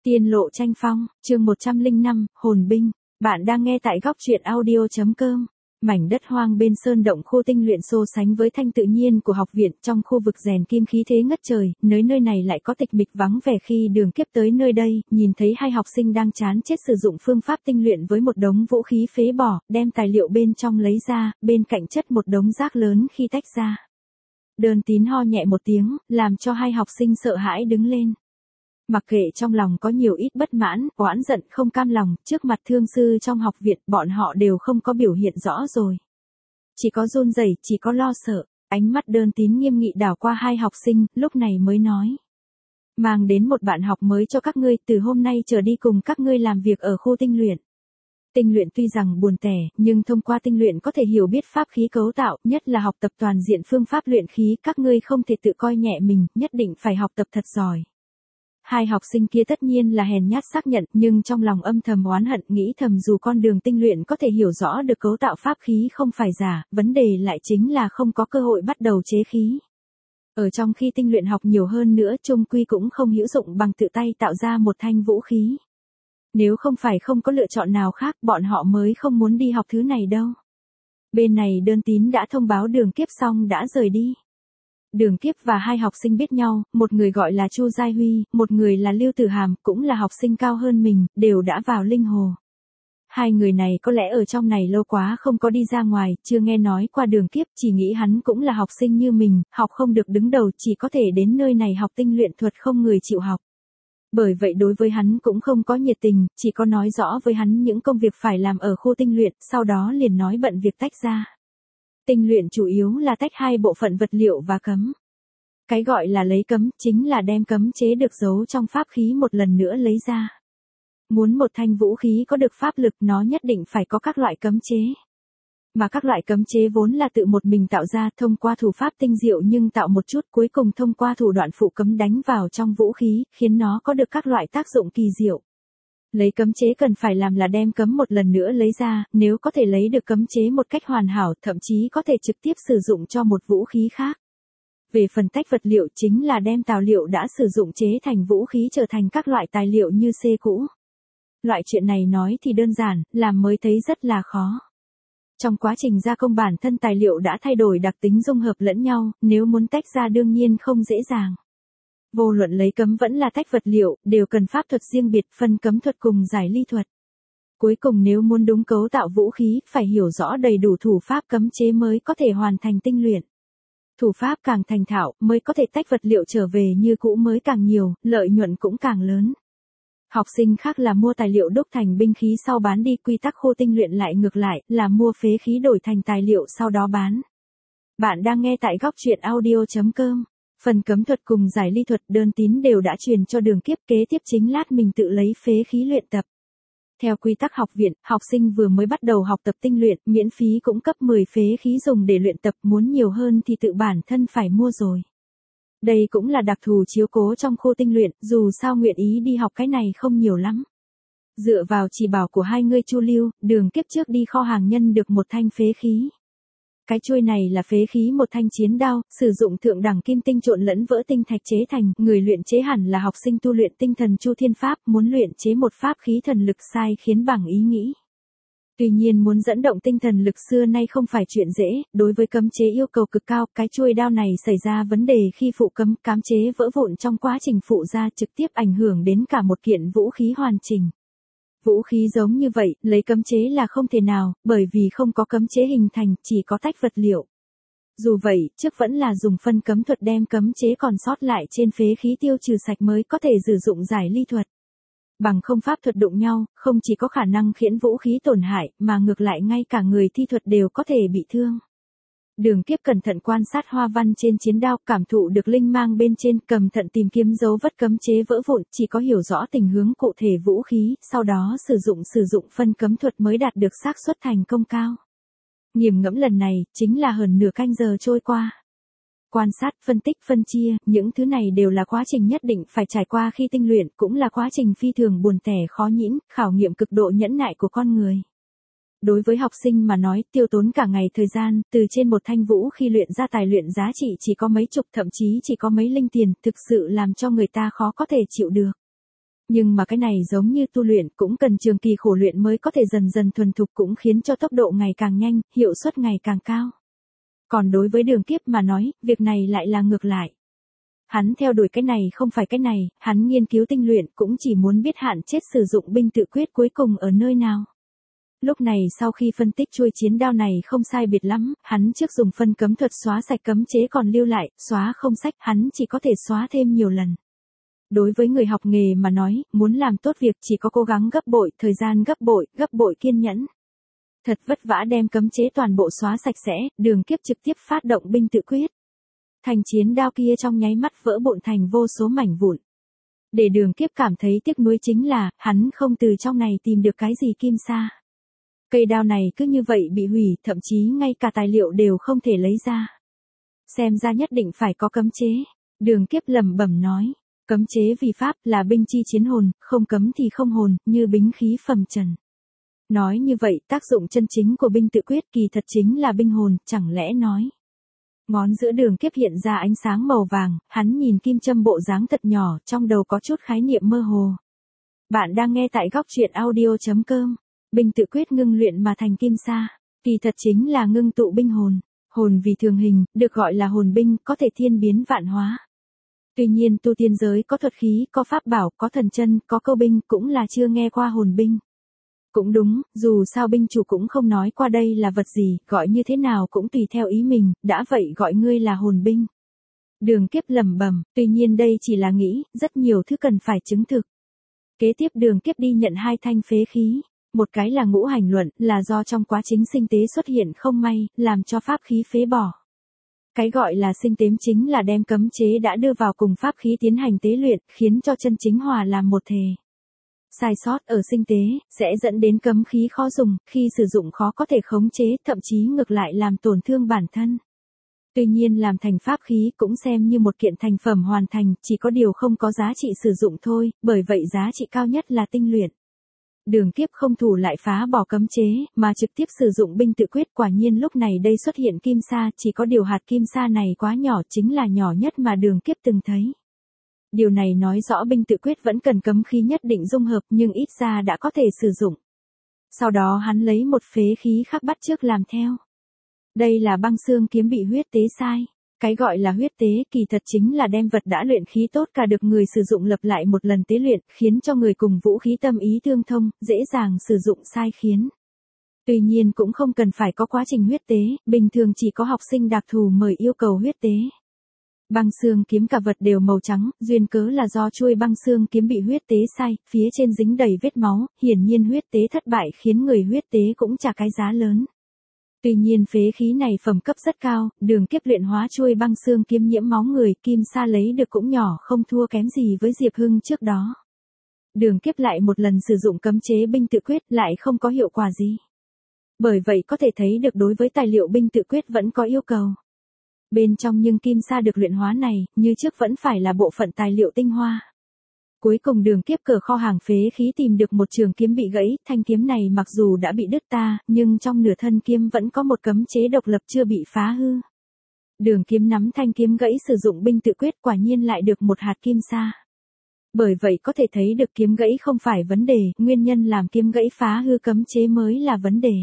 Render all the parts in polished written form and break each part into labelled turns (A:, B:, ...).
A: Tiên lộ tranh phong, chương 105, hồn binh. Bạn đang nghe tại góc truyện audio.com. Mảnh đất hoang bên sơn động khu tinh luyện so sánh với thanh tự nhiên của học viện trong khu vực rèn kim khí thế ngất trời, nơi này lại có tịch mịch vắng vẻ. Khi Đường Kiếp tới nơi đây, nhìn thấy hai học sinh đang chán chết sử dụng phương pháp tinh luyện với một đống vũ khí phế bỏ, đem tài liệu bên trong lấy ra, bên cạnh chất một đống rác lớn khi tách ra. Đơn Tín ho nhẹ một tiếng, làm cho hai học sinh sợ hãi đứng lên. Mặc kệ trong lòng có nhiều ít bất mãn, oán giận không cam lòng, trước mặt thương sư trong học viện, bọn họ đều không có biểu hiện rõ rồi. Chỉ có run rẩy, chỉ có lo sợ. Ánh mắt Đơn Tín nghiêm nghị đảo qua hai học sinh, lúc này mới nói. Mang đến một bạn học mới cho các ngươi, từ hôm nay trở đi cùng các ngươi làm việc ở khu tinh luyện. Tinh luyện tuy rằng buồn tẻ, nhưng thông qua tinh luyện có thể hiểu biết pháp khí cấu tạo, nhất là học tập toàn diện phương pháp luyện khí, các ngươi không thể tự coi nhẹ mình, nhất định phải học tập thật giỏi. Hai học sinh kia tất nhiên là hèn nhát xác nhận, nhưng trong lòng âm thầm oán hận, nghĩ thầm dù con Đường tinh luyện có thể hiểu rõ được cấu tạo pháp khí không phải giả, vấn đề lại chính là không có cơ hội bắt đầu chế khí. Ở trong khi tinh luyện học nhiều hơn nữa, chung quy cũng không hữu dụng bằng tự tay tạo ra một thanh vũ khí. Nếu không phải không có lựa chọn nào khác, bọn họ mới không muốn đi học thứ này đâu. Bên này Đơn Tín đã thông báo Đường Kiếp xong đã rời đi. Đường Kiếp và hai học sinh biết nhau, một người gọi là Chu Giai Huy, một người là Lưu Tử Hàm, cũng là học sinh cao hơn mình, đều đã vào linh hồ. Hai người này có lẽ ở trong này lâu quá không có đi ra ngoài, chưa nghe nói qua Đường Kiếp, chỉ nghĩ hắn cũng là học sinh như mình, học không được đứng đầu, chỉ có thể đến nơi này học tinh luyện thuật, không người chịu học. Bởi vậy đối với hắn cũng không có nhiệt tình, chỉ có nói rõ với hắn những công việc phải làm ở khu tinh luyện, sau đó liền nói bận việc tách ra. Tinh luyện chủ yếu là tách hai bộ phận vật liệu và cấm. Cái gọi là lấy cấm, chính là đem cấm chế được giấu trong pháp khí một lần nữa lấy ra. Muốn một thanh vũ khí có được pháp lực, nó nhất định phải có các loại cấm chế. Mà các loại cấm chế vốn là tự một mình tạo ra, thông qua thủ pháp tinh diệu nhưng tạo một chút, cuối cùng thông qua thủ đoạn phụ cấm đánh vào trong vũ khí, khiến nó có được các loại tác dụng kỳ diệu. Lấy cấm chế cần phải làm là đem cấm một lần nữa lấy ra, nếu có thể lấy được cấm chế một cách hoàn hảo, thậm chí có thể trực tiếp sử dụng cho một vũ khí khác. Về phần tách vật liệu, chính là đem tài liệu đã sử dụng chế thành vũ khí trở thành các loại tài liệu như C cũ. Loại chuyện này nói thì đơn giản, làm mới thấy rất là khó. Trong quá trình gia công bản thân tài liệu đã thay đổi đặc tính dung hợp lẫn nhau, nếu muốn tách ra đương nhiên không dễ dàng. Vô luận lấy cấm vẫn là tách vật liệu, đều cần pháp thuật riêng biệt, phân cấm thuật cùng giải ly thuật. Cuối cùng nếu muốn đúng cấu tạo vũ khí, phải hiểu rõ đầy đủ thủ pháp cấm chế mới có thể hoàn thành tinh luyện. Thủ pháp càng thành thạo, mới có thể tách vật liệu trở về như cũ mới càng nhiều, lợi nhuận cũng càng lớn. Học sinh khác là mua tài liệu đúc thành binh khí sau bán đi, quy tắc khu tinh luyện lại ngược lại, là mua phế khí đổi thành tài liệu sau đó bán. Bạn đang nghe tại góc truyện audio.com. Phần cấm thuật cùng giải ly thuật Đơn Tín đều đã truyền cho Đường Kiếp, kế tiếp chính lát mình tự lấy phế khí luyện tập. Theo quy tắc học viện, học sinh vừa mới bắt đầu học tập tinh luyện, miễn phí cũng cấp 10 phế khí dùng để luyện tập, muốn nhiều hơn thì tự bản thân phải mua rồi. Đây cũng là đặc thù chiếu cố trong khu tinh luyện, dù sao nguyện ý đi học cái này không nhiều lắm. Dựa vào chỉ bảo của hai người Chu Lưu, Đường Kiếp trước đi kho hàng nhân được một thanh phế khí. Cái chuôi này là phế khí một thanh chiến đao, sử dụng thượng đẳng kim tinh trộn lẫn vỡ tinh thạch chế thành, người luyện chế hẳn là học sinh tu luyện tinh thần Chu Thiên Pháp, muốn luyện chế một pháp khí thần lực sai khiến bằng ý nghĩ. Tuy nhiên muốn dẫn động tinh thần lực xưa nay không phải chuyện dễ, đối với cấm chế yêu cầu cực cao, cái chuôi đao này xảy ra vấn đề khi phụ cấm chế vỡ vụn trong quá trình phụ ra, trực tiếp ảnh hưởng đến cả một kiện vũ khí hoàn chỉnh. Vũ khí giống như vậy, lấy cấm chế là không thể nào, bởi vì không có cấm chế hình thành, chỉ có tách vật liệu. Dù vậy, trước vẫn là dùng phân cấm thuật đem cấm chế còn sót lại trên phế khí tiêu trừ sạch mới có thể sử dụng giải ly thuật. Bằng không pháp thuật đụng nhau, không chỉ có khả năng khiến vũ khí tổn hại, mà ngược lại ngay cả người thi thuật đều có thể bị thương. Đường Kiếp cẩn thận quan sát hoa văn trên chiến đao, cảm thụ được linh mang bên trên, cẩn thận tìm kiếm dấu vết cấm chế vỡ vụn, chỉ có hiểu rõ tình huống cụ thể vũ khí, sau đó sử dụng phân cấm thuật mới đạt được xác suất thành công cao. Nghiền ngẫm lần này, chính là hơn nửa canh giờ trôi qua. Quan sát, phân tích, phân chia, những thứ này đều là quá trình nhất định phải trải qua khi tinh luyện, cũng là quá trình phi thường buồn tẻ khó nhịn, khảo nghiệm cực độ nhẫn nại của con người. Đối với học sinh mà nói, tiêu tốn cả ngày thời gian, từ trên một thanh vũ khi luyện ra tài luyện giá trị chỉ có mấy chục, thậm chí chỉ có mấy linh tiền, thực sự làm cho người ta khó có thể chịu được. Nhưng mà cái này giống như tu luyện, cũng cần trường kỳ khổ luyện mới có thể dần dần thuần thục, cũng khiến cho tốc độ ngày càng nhanh, hiệu suất ngày càng cao. Còn đối với Đường Kiếp mà nói, việc này lại là ngược lại. Hắn theo đuổi cái này không phải cái này, hắn nghiên cứu tinh luyện cũng chỉ muốn biết hạn chết sử dụng binh tự quyết cuối cùng ở nơi nào. Lúc này sau khi phân tích chuôi chiến đao này không sai biệt lắm, hắn trước dùng phân cấm thuật xóa sạch cấm chế còn lưu lại, xóa không sách, hắn chỉ có thể xóa thêm nhiều lần. Đối với người học nghề mà nói, muốn làm tốt việc chỉ có cố gắng gấp bội, thời gian gấp bội kiên nhẫn. Thật vất vả đem cấm chế toàn bộ xóa sạch sẽ, Đường Kiếp trực tiếp phát động binh tự quyết. Thành chiến đao kia trong nháy mắt vỡ vụn thành vô số mảnh vụn. Để Đường Kiếp cảm thấy tiếc nuối chính là, hắn không từ trong này tìm được cái gì kim sa. Cây đao này cứ như vậy bị hủy, thậm chí ngay cả tài liệu đều không thể lấy ra. Xem ra nhất định phải có cấm chế. Đường Kiếp lẩm bẩm nói, cấm chế vì pháp là binh chi chiến hồn, không cấm thì không hồn, như bính khí phẩm trần. Nói như vậy, tác dụng chân chính của binh tự quyết kỳ thật chính là binh hồn, chẳng lẽ nói. Ngón giữa Đường Kiếp hiện ra ánh sáng màu vàng, hắn nhìn kim châm bộ dáng thật nhỏ, trong đầu có chút khái niệm mơ hồ. Bạn đang nghe tại góc truyện audio.com. Binh tự quyết ngưng luyện mà thành kim sa, kỳ thật chính là ngưng tụ binh hồn. Hồn vì thường hình, được gọi là hồn binh, có thể thiên biến vạn hóa. Tuy nhiên tu tiên giới có thuật khí, có pháp bảo, có thần chân, có câu binh, cũng là chưa nghe qua hồn binh. Cũng đúng, dù sao binh chủ cũng không nói qua đây là vật gì, gọi như thế nào cũng tùy theo ý mình, đã vậy gọi ngươi là hồn binh. Đường Kiếp lẩm bẩm, tuy nhiên đây chỉ là nghĩ, rất nhiều thứ cần phải chứng thực. Kế tiếp Đường Kiếp đi nhận 2 thanh phế khí. Một cái là ngũ hành luận, là do trong quá trình sinh tế xuất hiện không may, làm cho pháp khí phế bỏ. Cái gọi là sinh tếm chính là đem cấm chế đã đưa vào cùng pháp khí tiến hành tế luyện, khiến cho chân chính hòa làm một thể. Sai sót ở sinh tế, sẽ dẫn đến cấm khí khó dùng, khi sử dụng khó có thể khống chế, thậm chí ngược lại làm tổn thương bản thân. Tuy nhiên làm thành pháp khí cũng xem như một kiện thành phẩm hoàn thành, chỉ có điều không có giá trị sử dụng thôi, bởi vậy giá trị cao nhất là tinh luyện. Đường Kiếp không thủ lại phá bỏ cấm chế, mà trực tiếp sử dụng binh tự quyết, quả nhiên lúc này đây xuất hiện kim sa, chỉ có điều hạt kim sa này quá nhỏ, chính là nhỏ nhất mà Đường Kiếp từng thấy. Điều này nói rõ binh tự quyết vẫn cần cấm khí nhất định dung hợp, nhưng ít ra đã có thể sử dụng. Sau đó hắn lấy một phế khí khác bắt chước làm theo. Đây là băng xương kiếm bị huyết tế sai. Cái gọi là huyết tế kỳ thật chính là đem vật đã luyện khí tốt cả được người sử dụng lập lại một lần tế luyện, khiến cho người cùng vũ khí tâm ý tương thông, dễ dàng sử dụng sai khiến. Tuy nhiên cũng không cần phải có quá trình huyết tế, bình thường chỉ có học sinh đặc thù mời yêu cầu huyết tế. Băng xương kiếm cả vật đều màu trắng, duyên cớ là do chuôi băng xương kiếm bị huyết tế sai, phía trên dính đầy vết máu, hiển nhiên huyết tế thất bại khiến người huyết tế cũng trả cái giá lớn. Tuy nhiên phế khí này phẩm cấp rất cao, Đường Kiếp luyện hóa chuôi băng xương kiếm nhiễm máu người, kim sa lấy được cũng nhỏ, không thua kém gì với Diệp Hưng trước đó. Đường Kiếp lại một lần sử dụng cấm chế binh tự quyết, lại không có hiệu quả gì. Bởi vậy có thể thấy được đối với tài liệu binh tự quyết vẫn có yêu cầu. Bên trong nhưng kim sa được luyện hóa này, như trước vẫn phải là bộ phận tài liệu tinh hoa. Cuối cùng Đường Kiếp cờ kho hàng phế khí tìm được một trường kiếm bị gãy, thanh kiếm này mặc dù đã bị đứt ta, nhưng trong nửa thân kiếm vẫn có một cấm chế độc lập chưa bị phá hư. Đường Kiếm nắm thanh kiếm gãy sử dụng binh tự quyết, quả nhiên lại được một hạt kim sa. Bởi vậy có thể thấy được kiếm gãy không phải vấn đề, nguyên nhân làm kiếm gãy phá hư cấm chế mới là vấn đề.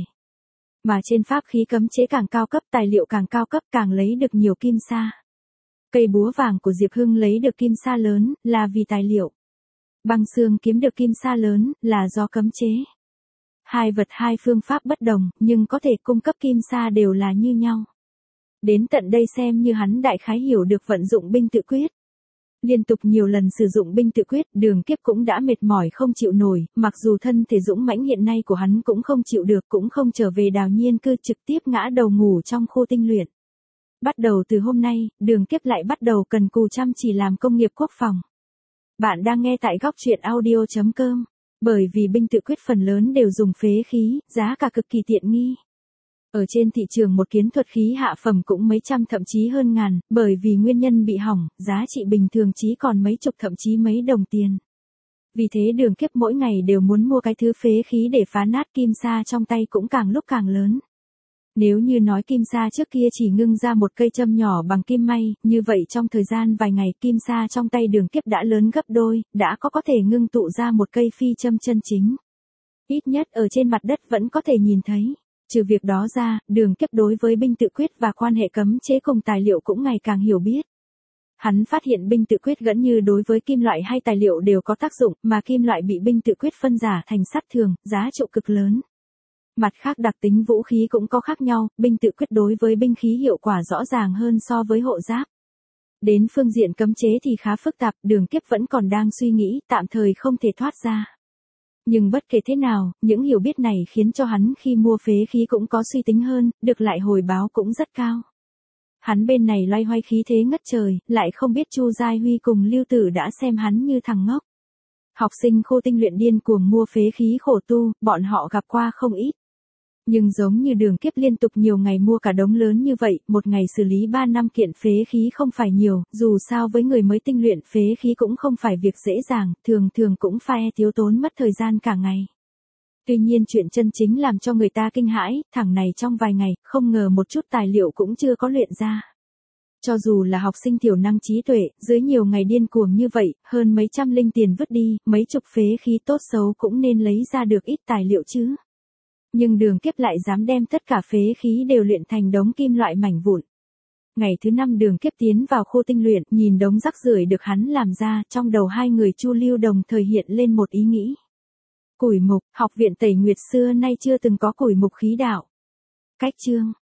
A: Mà trên pháp khí cấm chế càng cao cấp, tài liệu càng cao cấp, càng lấy được nhiều kim sa. Cây búa vàng của Diệp Hưng lấy được kim sa lớn, là vì tài liệu. Băng xương kiếm được kim sa lớn, là do cấm chế. Hai vật hai phương pháp bất đồng, nhưng có thể cung cấp kim sa đều là như nhau. Đến tận đây xem như hắn đại khái hiểu được vận dụng binh tự quyết. Liên tục nhiều lần sử dụng binh tự quyết, Đường Kiếp cũng đã mệt mỏi không chịu nổi, mặc dù thân thể dũng mãnh hiện nay của hắn cũng không chịu được, cũng không trở về Đào Nhiên cư, trực tiếp ngã đầu ngủ trong khu tinh luyện. Bắt đầu từ hôm nay, Đường Kiếp lại bắt đầu cần cù chăm chỉ làm công nghiệp quốc phòng. Bạn đang nghe tại góc truyện audio.com. Bởi vì binh tự quyết phần lớn đều dùng phế khí, giá cả cực kỳ tiện nghi. Ở trên thị trường một kiến thuật khí hạ phẩm cũng mấy trăm thậm chí hơn ngàn, bởi vì nguyên nhân bị hỏng, giá trị bình thường chỉ còn mấy chục thậm chí mấy đồng tiền. Vì thế Đường Kiếp mỗi ngày đều muốn mua cái thứ phế khí để phá nát kim sa trong tay cũng càng lúc càng lớn. Nếu như nói kim sa trước kia chỉ ngưng ra một cây châm nhỏ bằng kim may, như vậy trong thời gian vài ngày kim sa trong tay Đường Kiếp đã lớn gấp đôi, đã có thể ngưng tụ ra một cây phi châm chân chính. Ít nhất ở trên mặt đất vẫn có thể nhìn thấy. Trừ việc đó ra, Đường Kiếp đối với binh tự quyết và quan hệ cấm chế cùng tài liệu cũng ngày càng hiểu biết. Hắn phát hiện binh tự quyết gần như đối với kim loại hay tài liệu đều có tác dụng, mà kim loại bị binh tự quyết phân giả thành sắt thường, giá trị cực lớn. Mặt khác đặc tính vũ khí cũng có khác nhau, binh tự quyết đối với binh khí hiệu quả rõ ràng hơn so với hộ giáp. Đến phương diện cấm chế thì khá phức tạp, Đường Kiếp vẫn còn đang suy nghĩ, tạm thời không thể thoát ra. Nhưng bất kể thế nào, những hiểu biết này khiến cho hắn khi mua phế khí cũng có suy tính hơn, được lại hồi báo cũng rất cao. Hắn bên này loay hoay khí thế ngất trời, lại không biết Chu Giai Huy cùng Lưu Tử đã xem hắn như thằng ngốc. Học sinh khu tinh luyện điên cuồng mua phế khí khổ tu, bọn họ gặp qua không ít. Nhưng giống như Đường Kiếp liên tục nhiều ngày mua cả đống lớn như vậy, một ngày xử lý 3 năm kiện phế khí không phải nhiều, dù sao với người mới tinh luyện phế khí cũng không phải việc dễ dàng, thường cũng phải thiếu tốn mất thời gian cả ngày. Tuy nhiên chuyện chân chính làm cho người ta kinh hãi, thằng này trong vài ngày, không ngờ một chút tài liệu cũng chưa có luyện ra. Cho dù là học sinh thiểu năng trí tuệ, dưới nhiều ngày điên cuồng như vậy, hơn mấy trăm linh tiền vứt đi, mấy chục phế khí tốt xấu cũng nên lấy ra được ít tài liệu chứ. Nhưng Đường Kiếp lại dám đem tất cả phế khí đều luyện thành đống kim loại mảnh vụn. Ngày thứ 5 Đường Kiếp tiến vào khu tinh luyện, nhìn đống rác rưởi được hắn làm ra, trong đầu hai người Chu Lưu đồng thời hiện lên một ý nghĩ. Củi mục, học viện Tẩy Nguyệt xưa nay chưa từng có củi mục khí đạo. Cách chương